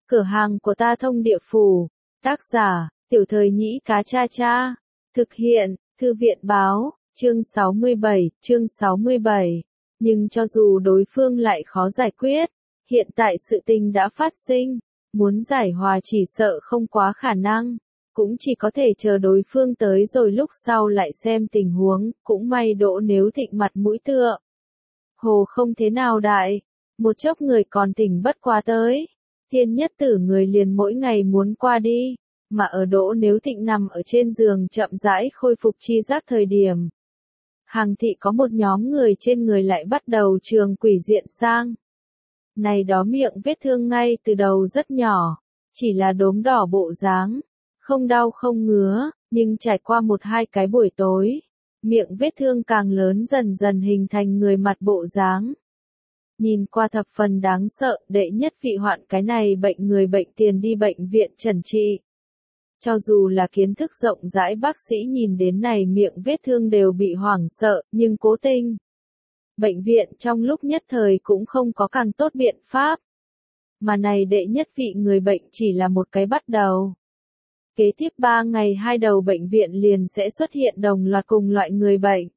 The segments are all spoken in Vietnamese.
Cửa hàng của ta thông địa phủ. Tác giả, Tiểu Thời Nhĩ Cá Cha Cha. Thực hiện, Thư viện báo, chương 67. Nhưng cho dù đối phương lại khó giải quyết, hiện tại sự tình đã phát sinh, muốn giải hòa chỉ sợ không quá khả năng, cũng chỉ có thể chờ đối phương tới rồi lúc sau lại xem tình huống, cũng may Đỗ Nếu Thịnh mặt mũi tựa. Hồ không thế nào đại, một chốc người còn tỉnh bất quá tới. Thiên nhất tử người liền mỗi ngày muốn qua đi, mà ở Đỗ Nếu Thịnh nằm ở trên giường chậm rãi khôi phục chi giác thời điểm. Hàng thị có một nhóm người trên người lại bắt đầu trường quỷ diện sang. Này đó miệng vết thương ngay từ đầu rất nhỏ, chỉ là đốm đỏ bộ dáng, không đau không ngứa, nhưng trải qua một hai cái buổi tối, miệng vết thương càng lớn dần dần hình thành người mặt bộ dáng. Nhìn qua thập phần đáng sợ, đệ nhất vị hoạn cái này bệnh người bệnh tiền đi bệnh viện chẩn trị. Cho dù là kiến thức rộng rãi bác sĩ nhìn đến này miệng vết thương đều bị hoảng sợ, nhưng cố tình. Bệnh viện trong lúc nhất thời cũng không có càng tốt biện pháp. Mà này đệ nhất vị người bệnh chỉ là một cái bắt đầu. Kế tiếp 3 ngày 2 đầu bệnh viện liền sẽ xuất hiện đồng loạt cùng loại người bệnh.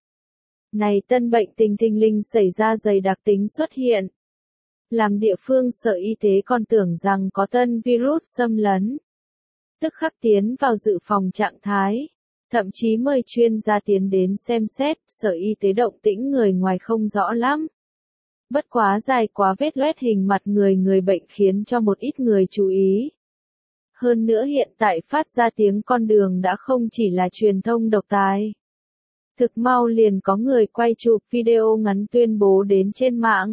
Này tân bệnh tình thình lình xảy ra dày đặc tính xuất hiện. Làm địa phương sở y tế còn tưởng rằng có tân virus xâm lấn. Tức khắc tiến vào dự phòng trạng thái. Thậm chí mời chuyên gia tiến đến xem xét, sở y tế động tĩnh người ngoài không rõ lắm. Bất quá dài quá vết loét hình mặt người bệnh khiến cho một ít người chú ý. Hơn nữa hiện tại phát ra tiếng con đường đã không chỉ là truyền thông độc tài. Thực mau liền có người quay chụp video ngắn tuyên bố đến trên mạng.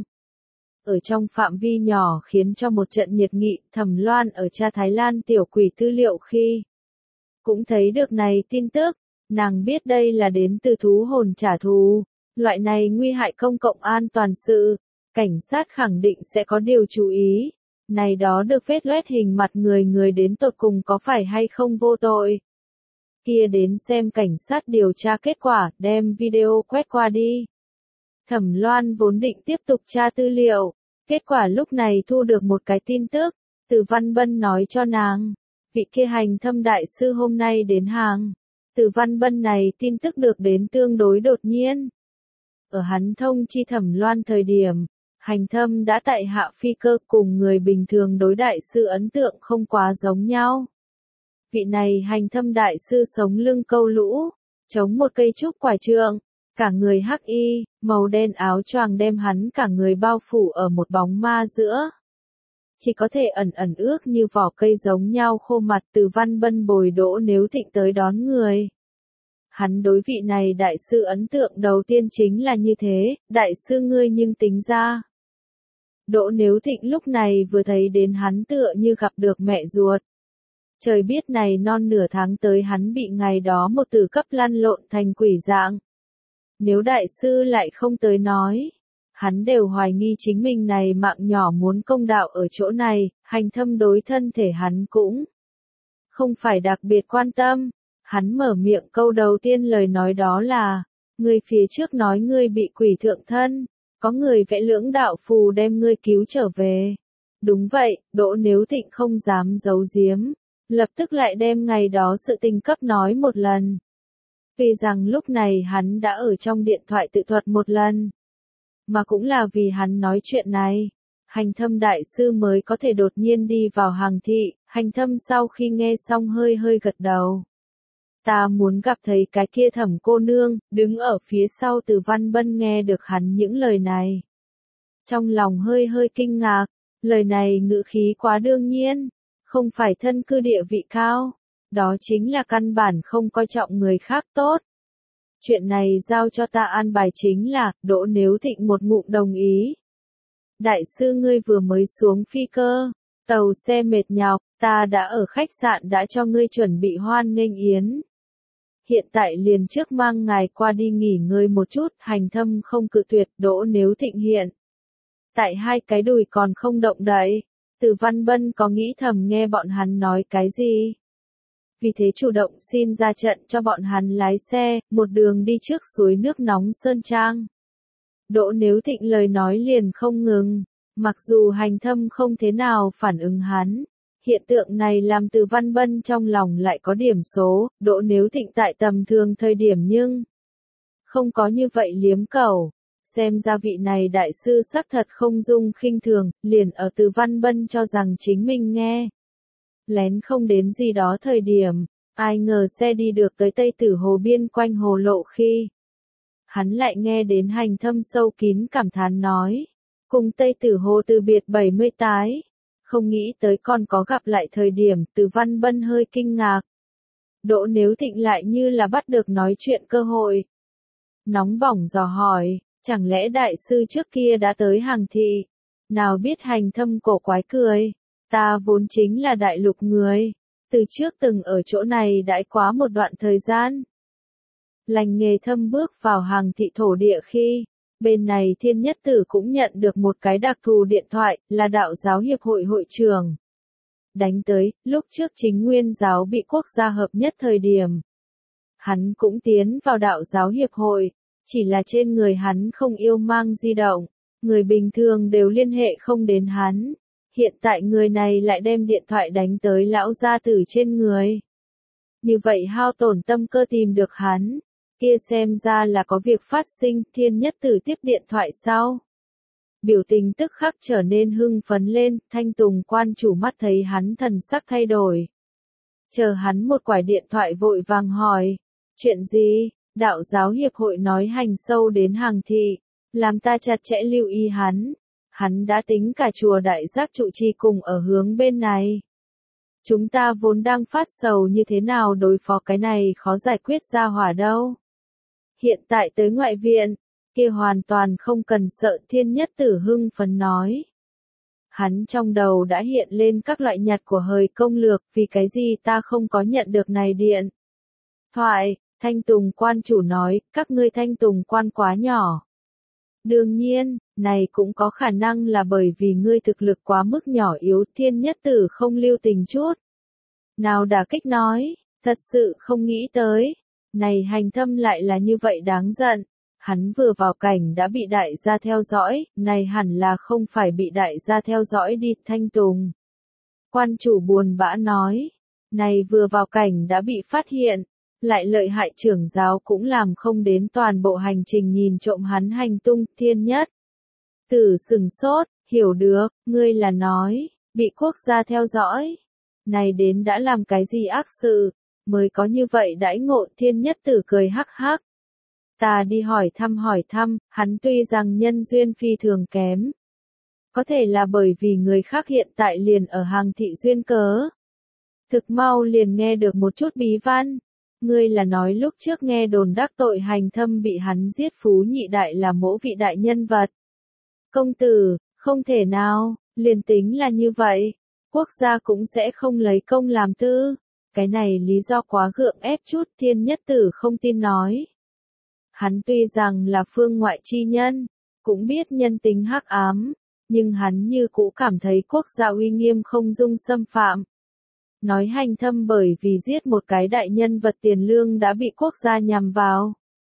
Ở trong phạm vi nhỏ khiến cho một trận nhiệt nghị, Thẩm Loan ở tra Thái Lan tiểu quỷ tư liệu khi cũng thấy được này tin tức, nàng biết đây là đến từ thú hồn trả thù, loại này nguy hại công cộng an toàn sự, cảnh sát khẳng định sẽ có điều chú ý, này đó được vết loét hình mặt người đến tột cùng có phải hay không vô tội. Kia đến xem cảnh sát điều tra kết quả, đem video quét qua đi. Thẩm Loan vốn định tiếp tục tra tư liệu, kết quả lúc này thu được một cái tin tức, Từ Văn Bân nói cho nàng, vị kia hành thâm đại sư hôm nay đến hàng. Từ Văn Bân này tin tức được đến tương đối đột nhiên. Ở hắn thông chi Thẩm Loan thời điểm, hành thâm đã tại hạ phi cơ cùng người bình thường đối đại sư ấn tượng không quá giống nhau. Vị này hành thâm đại sư sống lưng câu lũ, chống một cây trúc quải trượng, cả người hắc y, màu đen áo choàng đem hắn cả người bao phủ ở một bóng ma giữa. Chỉ có thể ẩn ước như vỏ cây giống nhau khô mặt. Từ Văn Bân bồi Đỗ Nếu Thịnh tới đón người. Hắn đối vị này đại sư ấn tượng đầu tiên chính là như thế, đại sư ngươi nhưng tính ra. Đỗ Nếu Thịnh lúc này vừa thấy đến hắn tựa như gặp được mẹ ruột. Trời biết này non nửa tháng tới hắn bị ngày đó một tử cấp lăn lộn thành quỷ dạng. Nếu đại sư lại không tới nói, hắn đều hoài nghi chính mình này mạng nhỏ muốn công đạo ở chỗ này, hành thâm đối thân thể hắn cũng không phải đặc biệt quan tâm. Hắn mở miệng câu đầu tiên lời nói đó là, người phía trước nói ngươi bị quỷ thượng thân, có người vẽ lưỡng đạo phù đem ngươi cứu trở về. Đúng vậy, Đỗ Nếu Thịnh không dám giấu giếm, lập tức lại đem ngày đó sự tình cấp nói một lần. Vì rằng lúc này hắn đã ở trong điện thoại tự thuật một lần. Mà cũng là vì hắn nói chuyện này, hành thâm đại sư mới có thể đột nhiên đi vào hàng thị. Hành thâm sau khi nghe xong hơi gật đầu. Ta muốn gặp thấy cái kia Thẩm cô nương, đứng ở phía sau. Từ Văn Bân nghe được hắn những lời này. Trong lòng hơi kinh ngạc, lời này ngữ khí quá đương nhiên, không phải thân cư địa vị cao, đó chính là căn bản không coi trọng người khác tốt. Chuyện này giao cho ta an bài chính là, Đỗ Nếu Thịnh một ngụm đồng ý. Đại sư ngươi vừa mới xuống phi cơ, tàu xe mệt nhọc, ta đã ở khách sạn đã cho ngươi chuẩn bị hoan nghênh yến. Hiện tại liền trước mang ngài qua đi nghỉ ngơi một chút, hành thâm không cự tuyệt. Đỗ Nếu Thịnh hiện tại hai cái đùi còn không động đậy. Từ Văn Bân có nghĩ thầm nghe bọn hắn nói cái gì. Vì thế chủ động xin ra trận cho bọn hắn lái xe, một đường đi trước suối nước nóng Sơn Trang. Đỗ Nếu Thịnh lời nói liền không ngừng, mặc dù hành thâm không thế nào phản ứng hắn, Hiện tượng này làm Từ Văn Bân trong lòng lại có điểm số, Đỗ Nếu Thịnh tại tầm thường thời điểm nhưng không có như vậy liếm cầu. Xem ra vị này đại sư sắc thật không dung khinh thường, liền ở Từ Văn Bân cho rằng chính mình nghe lén không đến gì đó thời điểm, ai ngờ xe đi được tới Tây Tử Hồ biên quanh hồ lộ khi hắn lại nghe đến Hành Thâm sâu kín cảm thán nói, cùng Tây Tử Hồ từ biệt 70 tái, không nghĩ tới còn có gặp lại thời điểm. Từ Văn Bân hơi kinh ngạc. Đỗ Nếu Thịnh lại như là bắt được nói chuyện cơ hội. Nóng bỏng dò hỏi, chẳng lẽ đại sư trước kia đã tới Hàng Thị? Nào biết Hành Thâm cổ quái cười, ta vốn chính là đại lục người, từ trước từng ở chỗ này đãi quá một đoạn thời gian. Lành nghề thâm bước vào Hàng Thị thổ địa khi, bên này Thiên Nhất Tử cũng nhận được một cái đặc thù điện thoại, là đạo giáo hiệp hội hội trưởng. Đánh tới, lúc trước Chính Nguyên giáo bị quốc gia hợp nhất thời điểm. Hắn cũng tiến vào đạo giáo hiệp hội, chỉ là trên người hắn không yêu mang di động, người bình thường đều liên hệ không đến hắn. Hiện tại người này lại đem điện thoại đánh tới lão gia tử trên người. Như vậy hao tổn tâm cơ tìm được hắn. Kia xem ra là có việc phát sinh. Thiên Nhất Tử tiếp điện thoại sau. Biểu tình tức khắc trở nên hưng phấn lên, Thanh Tùng quan chủ mắt thấy hắn thần sắc thay đổi. Chờ hắn một quải điện thoại vội vàng hỏi, chuyện gì? Đạo giáo hiệp hội nói hành sâu đến Hàng Thị, làm ta chặt chẽ lưu ý hắn. Hắn đã tính cả chùa Đại Giác trụ trì cùng ở hướng bên này. Chúng ta vốn đang phát sầu như thế nào đối phó cái này khó giải quyết ra hỏa đâu. Hiện tại tới ngoại viện, kia hoàn toàn không cần sợ. Thiên Nhất Tử hưng phấn nói. Hắn trong đầu đã hiện lên các loại nhặt của hời công lược, vì cái gì ta không có nhận được này điện thoại. Thanh Tùng quan chủ nói, các ngươi Thanh Tùng quan quá nhỏ. Đương nhiên, này cũng có khả năng là bởi vì ngươi thực lực quá mức nhỏ yếu. Thiên Nhất Tử không lưu tình chút nào đả kích nói, thật sự không nghĩ tới. Này Hành Thâm lại là như vậy đáng giận. Hắn vừa vào cảnh đã bị đại gia theo dõi, này hẳn là không phải bị đại gia theo dõi đi. Thanh Tùng quan chủ buồn bã nói, này vừa vào cảnh đã bị phát hiện, lại lợi hại trưởng giáo cũng làm không đến toàn bộ hành trình nhìn trộm hắn hành tung. Thiên Nhất Tử sừng sốt, hiểu được, ngươi là nói, bị quốc gia theo dõi. Này đến đã làm cái gì ác sự, mới có như vậy đãi ngộ. Thiên Nhất Tử cười hắc hắc. Ta đi hỏi thăm, hắn tuy rằng nhân duyên phi thường kém. Có thể là bởi vì người khác hiện tại liền ở Hàng Thị duyên cớ. Thực mau liền nghe được một chút bí văn. Ngươi là nói lúc trước nghe đồn đắc tội Hành Thâm bị hắn giết Phú Nhị Đại là mỗ vị đại nhân vật. Công tử, không thể nào, liền tính là như vậy, quốc gia cũng sẽ không lấy công làm tư. Cái này lý do quá gượng ép chút. Thiên Nhất Tử không tin nói. Hắn tuy rằng là phương ngoại chi nhân, cũng biết nhân tính hắc ám, nhưng hắn như cũ cảm thấy quốc gia uy nghiêm không dung xâm phạm. Nói Hành Thâm bởi vì giết một cái đại nhân vật tiền lương đã bị quốc gia nhằm vào.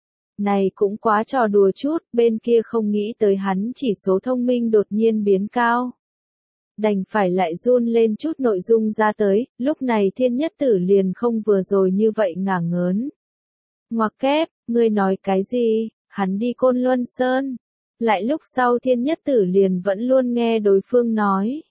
Này cũng quá trò đùa chút, bên kia không nghĩ tới hắn chỉ số thông minh đột nhiên biến cao. Đành phải lại run lên chút nội dung ra tới, lúc này Thiên Nhất Tử liền không vừa rồi như vậy ngả ngớn. Ngoặc kép, ngươi nói cái gì? Hắn đi Côn Luân Sơn. Lại lúc sau Thiên Nhất Tử liền vẫn luôn nghe đối phương nói.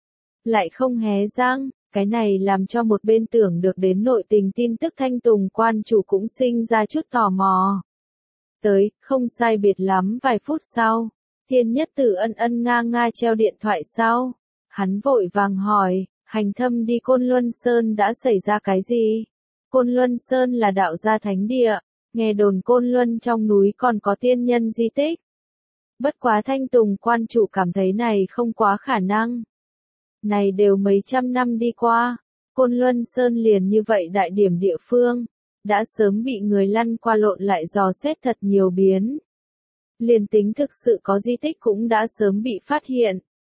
Lại không hé răng, cái này làm cho một bên tưởng được đến nội tình tin tức Thanh Tùng quan chủ cũng sinh ra chút tò mò. Tới, không sai biệt lắm vài phút sau, Thiên Nhất Tử ân nga treo điện thoại sau. Hắn vội vàng hỏi, Hành Thâm đi Côn Luân Sơn đã xảy ra cái gì? Côn Luân Sơn là đạo gia thánh địa, nghe đồn Côn Luân trong núi còn có tiên nhân di tích. Bất quá Thanh Tùng quan chủ cảm thấy này không quá khả năng. Này đều mấy trăm năm đi qua, Côn Luân Sơn liền như vậy đại điểm địa phương, đã sớm bị người lăn qua lộn lại dò xét thật nhiều biến. Liền tính thực sự có di tích cũng đã sớm bị phát hiện.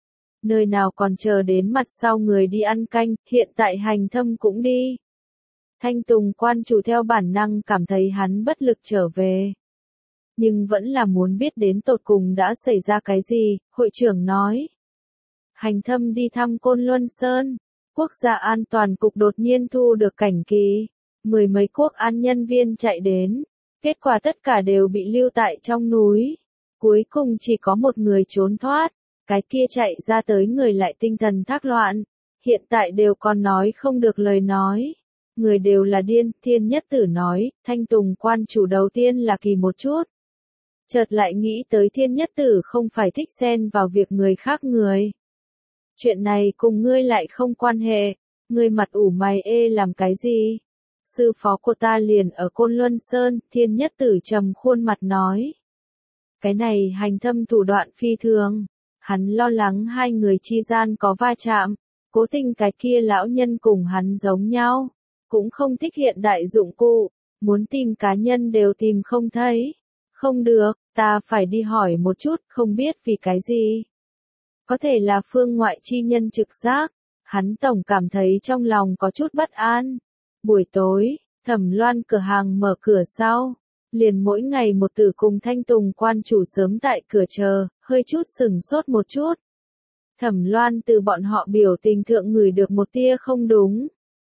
Nơi nào còn chờ đến mặt sau người đi ăn canh, hiện tại Hành Thâm cũng đi. Thanh Tùng quan chủ theo bản năng cảm thấy hắn bất lực trở về. Nhưng vẫn là muốn biết đến tột cùng đã xảy ra cái gì, hội trưởng nói. Hành Thâm đi thăm Côn Luân Sơn, Quốc gia an toàn cục đột nhiên thu được cảnh kỳ. 10 mấy quốc an nhân viên chạy đến. Kết quả tất cả đều bị lưu tại trong núi. Cuối cùng chỉ có một người trốn thoát. Cái kia chạy ra tới người lại tinh thần thác loạn. Hiện tại đều còn nói không được lời nói. Người đều là điên, Thiên Nhất Tử nói, Thanh Tùng quan chủ đầu tiên là kỳ một chút. Chợt lại nghĩ tới Thiên Nhất Tử không phải thích xen vào việc người khác người. Chuyện này cùng ngươi lại không quan hệ, ngươi mặt ủ mày ê làm cái gì? Sư phó của ta liền ở Côn Luân Sơn, Thiên Nhất Tử trầm khuôn mặt nói. Cái này hành thâm thủ đoạn phi thường, hắn lo lắng hai người chi gian có va chạm, cố tình cái kia lão nhân cùng hắn giống nhau, cũng không thích hiện đại dụng cụ, muốn tìm cá nhân đều tìm không thấy. Không được, ta phải đi hỏi một chút, không biết vì cái gì. Có thể là phương ngoại chi nhân trực giác, hắn tổng cảm thấy trong lòng có chút bất an. Buổi tối, Thẩm Loan cửa hàng mở cửa sau, liền mỗi ngày một tử cùng Thanh Tùng quan chủ sớm tại cửa chờ, hơi chút sừng sốt một chút. Thẩm Loan từ bọn họ biểu tình thượng ngửi được một tia không đúng.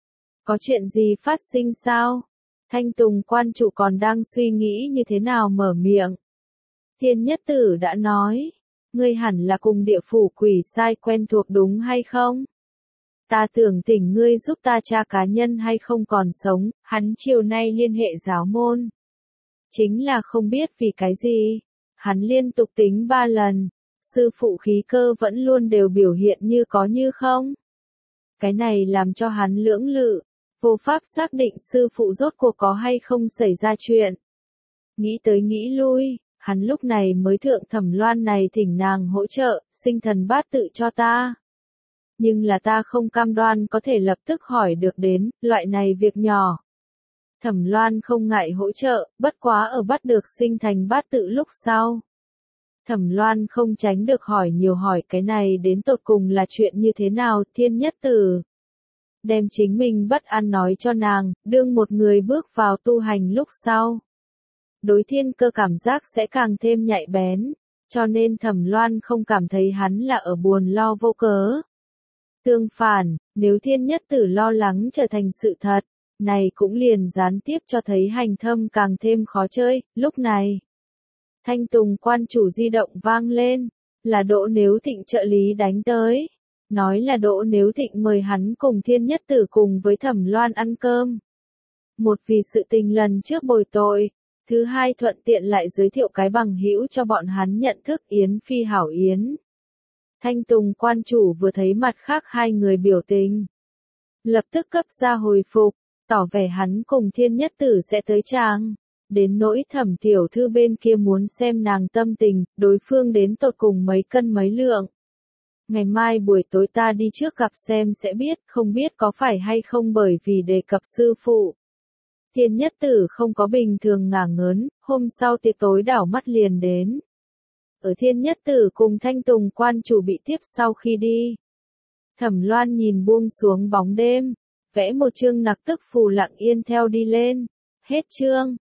Có chuyện gì phát sinh sao? Thanh Tùng quan chủ còn đang suy nghĩ như thế nào mở miệng. Thiên Nhất Tử đã nói, ngươi hẳn là cùng địa phủ quỷ sai quen thuộc đúng hay không? Ta tưởng thỉnh ngươi giúp ta tra cá nhân hay không còn sống, hắn chiều nay liên hệ giáo môn. Chính là không biết vì cái gì, hắn liên tục tính 3 lần, sư phụ khí cơ vẫn luôn đều biểu hiện như có như không. Cái này làm cho hắn lưỡng lự, vô pháp xác định sư phụ rốt cuộc có hay không xảy ra chuyện. Nghĩ tới nghĩ lui, hắn lúc này mới thượng Thẩm Loan này thỉnh nàng hỗ trợ, sinh thần bát tự cho ta. Nhưng là ta không cam đoan có thể lập tức hỏi được đến, loại này việc nhỏ. Thẩm Loan không ngại hỗ trợ, bất quá ở bắt được sinh thành bát tự lúc sau. Thẩm Loan không tránh được hỏi nhiều hỏi cái này đến tột cùng là chuyện như thế nào, Thiên Nhất Tử. Đem chính mình bất an nói cho nàng, đương một người bước vào tu hành lúc sau. Đối thiên cơ cảm giác sẽ càng thêm nhạy bén, cho nên Thẩm Loan không cảm thấy hắn là ở buồn lo vô cớ. Tương phản, nếu Thiên Nhất Tử lo lắng trở thành sự thật, này cũng liền gián tiếp cho thấy hành thâm càng thêm khó chơi, lúc này. Thanh Tùng quan chủ di động vang lên, là Đỗ Nếu Thịnh trợ lý đánh tới. Nói là Đỗ Nếu Thịnh mời hắn cùng Thiên Nhất Tử cùng với Thẩm Loan ăn cơm. Một vì sự tình lần trước bồi tội, thứ hai thuận tiện lại giới thiệu cái bằng hữu cho bọn hắn nhận thức Yến Phi hảo Yến. Thanh Tùng quan chủ vừa thấy mặt khác hai người biểu tình. Lập tức cấp ra hồi phục, tỏ vẻ hắn cùng Thiên Nhất Tử sẽ tới chàng. Đến nỗi Thẩm tiểu thư bên kia muốn xem nàng tâm tình, đối phương đến tột cùng mấy cân mấy lượng. Ngày mai buổi tối ta đi trước gặp xem sẽ biết, không biết có phải hay không bởi vì đề cập sư phụ. Thiên Nhất Tử không có bình thường ngả ngớn, hôm sau tiệc tối đảo mắt liền đến. Ở Thiên Nhất Tử cùng Thanh Tùng quan chủ bị tiếp sau khi đi. Thẩm Loan nhìn buông xuống bóng đêm, vẽ một chương nặc tức phù lặng yên theo đi lên. Hết chương.